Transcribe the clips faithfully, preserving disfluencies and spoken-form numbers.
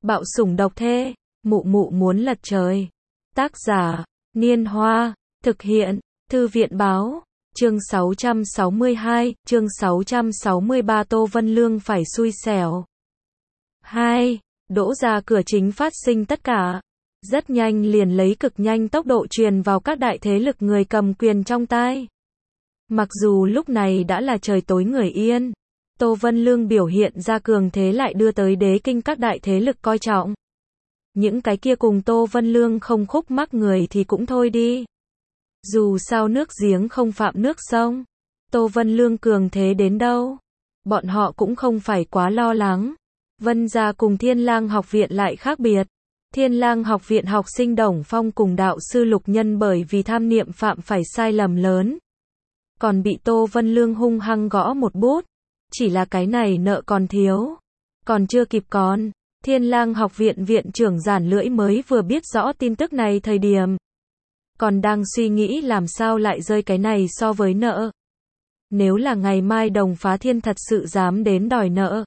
Bạo sủng độc thê, mụ mụ muốn lật trời. Tác giả, Niên Hoa, thực hiện, Thư viện báo, chương sáu trăm sáu mươi hai, chương sáu trăm sáu mươi ba Tô Vân Lương phải xui xẻo. hai. Đỗ ra cửa chính phát sinh tất cả. Rất nhanh liền lấy cực nhanh tốc độ truyền vào các đại thế lực người cầm quyền trong tai. Mặc dù lúc này đã là trời tối người yên, Tô Vân Lương biểu hiện ra cường thế lại đưa tới đế kinh các đại thế lực coi trọng. Những cái kia cùng Tô Vân Lương không khúc mắc người thì cũng thôi đi. Dù sao nước giếng không phạm nước sông, Tô Vân Lương cường thế đến đâu, bọn họ cũng không phải quá lo lắng. Vân gia cùng Thiên Lang học viện lại khác biệt. Thiên Lang học viện học sinh Đồng Phong cùng đạo sư Lục Nhân bởi vì tham niệm phạm phải sai lầm lớn, còn bị Tô Vân Lương hung hăng gõ một bút. Chỉ là cái này nợ còn thiếu, còn chưa kịp còn. Thiên Lang học viện viện trưởng Giản Lưỡi mới vừa biết rõ tin tức này thời điểm, còn đang suy nghĩ làm sao lại rơi cái này so với nợ. Nếu là ngày mai Đồng Phá Thiên thật sự dám đến đòi nợ,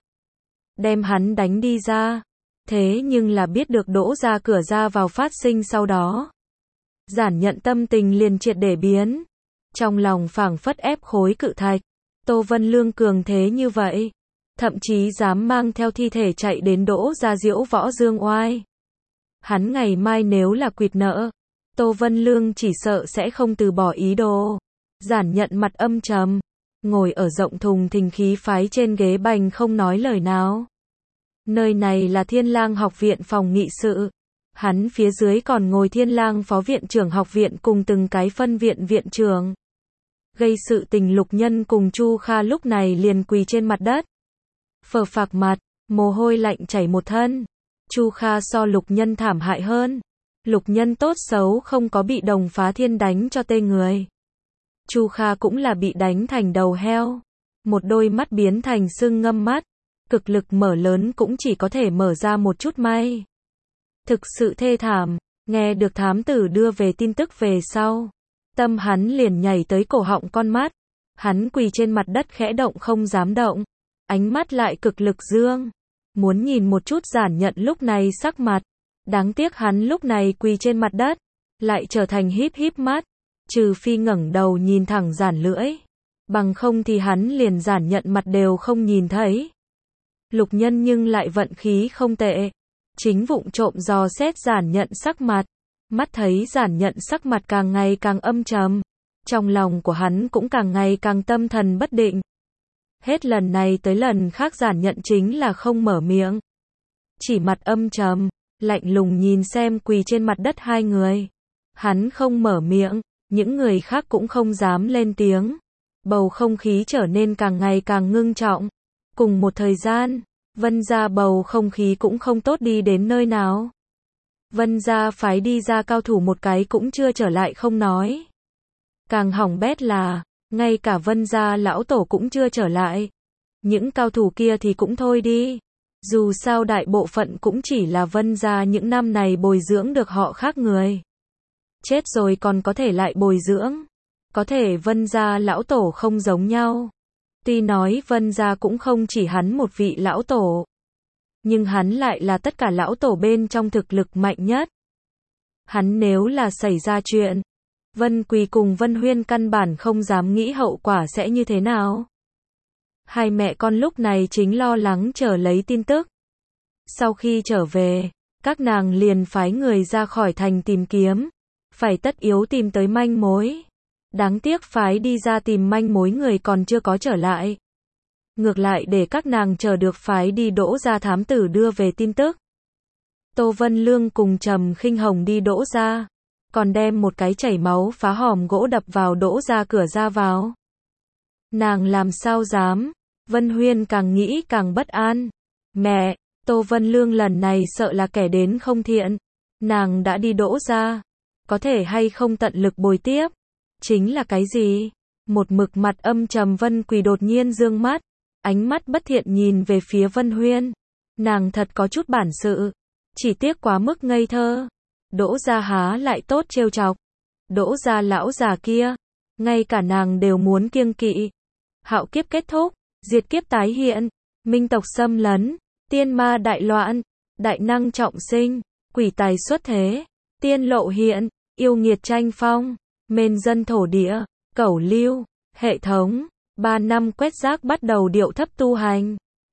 đem hắn đánh đi ra. Thế nhưng là biết được Đỗ ra cửa ra vào phát sinh sau đó, Giản Nhận tâm tình liền triệt để biến. Trong lòng phảng phất ép khối cự thạch. Tô Vân Lương cường thế như vậy, thậm chí dám mang theo thi thể chạy đến Đỗ ra diễu võ dương oai. Hắn ngày mai nếu là quỵt nợ, Tô Vân Lương chỉ sợ sẽ không từ bỏ ý đồ. Giản Nhận mặt âm trầm, ngồi ở rộng thùng thình khí phái trên ghế bành không nói lời nào. Nơi này là Thiên Lang học viện phòng nghị sự. Hắn phía dưới còn ngồi Thiên Lang phó viện trưởng học viện cùng từng cái phân viện viện trưởng. Gây sự tình Lục Nhân cùng Chu Kha lúc này liền quỳ trên mặt đất. Phờ phạc mặt, mồ hôi lạnh chảy một thân. Chu Kha so Lục Nhân thảm hại hơn. Lục Nhân tốt xấu không có bị Đồng Phá Thiên đánh cho tê người. Chu Kha cũng là bị đánh thành đầu heo. Một đôi mắt biến thành sưng ngâm mắt. Cực lực mở lớn cũng chỉ có thể mở ra một chút may. Thực sự thê thảm. Nghe được thám tử đưa về tin tức về sau, tâm hắn liền nhảy tới cổ họng con mắt. Hắn quỳ trên mặt đất khẽ động không dám động. Ánh mắt lại cực lực dương. Muốn nhìn một chút Giản Nhận lúc này sắc mặt. Đáng tiếc hắn lúc này quỳ trên mặt đất, lại trở thành híp híp mắt. Trừ phi ngẩng đầu nhìn thẳng Giản Lưỡi. Bằng không thì hắn liền Giản Nhận mặt đều không nhìn thấy. Lục Nhân nhưng lại vận khí không tệ. Chính vụng trộm dò xét Giản Nhận sắc mặt. Mắt thấy Giản Nhận sắc mặt càng ngày càng âm trầm. Trong lòng của hắn cũng càng ngày càng tâm thần bất định. Hết lần này tới lần khác Giản Nhận chính là không mở miệng. Chỉ mặt âm trầm, lạnh lùng nhìn xem quỳ trên mặt đất hai người. Hắn không mở miệng, những người khác cũng không dám lên tiếng. Bầu không khí trở nên càng ngày càng ngưng trọng. Cùng một thời gian, Vân gia bầu không khí cũng không tốt đi đến nơi nào. Vân gia phái đi ra cao thủ một cái cũng chưa trở lại không nói. Càng hỏng bét là, ngay cả Vân gia lão tổ cũng chưa trở lại. Những cao thủ kia thì cũng thôi đi. Dù sao đại bộ phận cũng chỉ là Vân gia những năm này bồi dưỡng được họ khác người. Chết rồi còn có thể lại bồi dưỡng. Có thể Vân gia lão tổ không giống nhau. Tuy nói Vân gia cũng không chỉ hắn một vị lão tổ, nhưng hắn lại là tất cả lão tổ bên trong thực lực mạnh nhất. Hắn nếu là xảy ra chuyện, Vân Quỳ cùng Vân Huyên căn bản không dám nghĩ hậu quả sẽ như thế nào. Hai mẹ con lúc này chính lo lắng chờ lấy tin tức. Sau khi trở về, các nàng liền phái người ra khỏi thành tìm kiếm, phải tất yếu tìm tới manh mối. Đáng tiếc phái đi ra tìm manh mối người còn chưa có trở lại. Ngược lại để các nàng chờ được phái đi Đỗ ra thám tử đưa về tin tức. Tô Vân Lương cùng Trầm Khinh Hồng đi Đỗ ra, còn đem một cái chảy máu phá hòm gỗ đập vào Đỗ ra cửa ra vào. Nàng làm sao dám? Vân Huyên càng nghĩ càng bất an. Mẹ, Tô Vân Lương lần này sợ là kẻ đến không thiện. Nàng đã đi Đỗ ra, có thể hay không tận lực bồi tiếp? Chính là cái gì? Một mực mặt âm trầm Vân Quỳ đột nhiên dương mắt, ánh mắt bất thiện nhìn về phía Vân Huyên. Nàng thật có chút bản sự, chỉ tiếc quá mức ngây thơ. Đỗ gia há lại tốt trêu chọc. Đỗ gia lão già kia, ngay cả nàng đều muốn kiêng kỵ. Hạo kiếp kết thúc, diệt kiếp tái hiện, minh tộc xâm lấn, tiên ma đại loạn, đại năng trọng sinh, quỷ tài xuất thế, tiên lộ hiện, yêu nghiệt tranh phong, mên dân thổ địa, cẩu lưu, hệ thống, ba năm quét rác bắt đầu điệu thấp tu hành.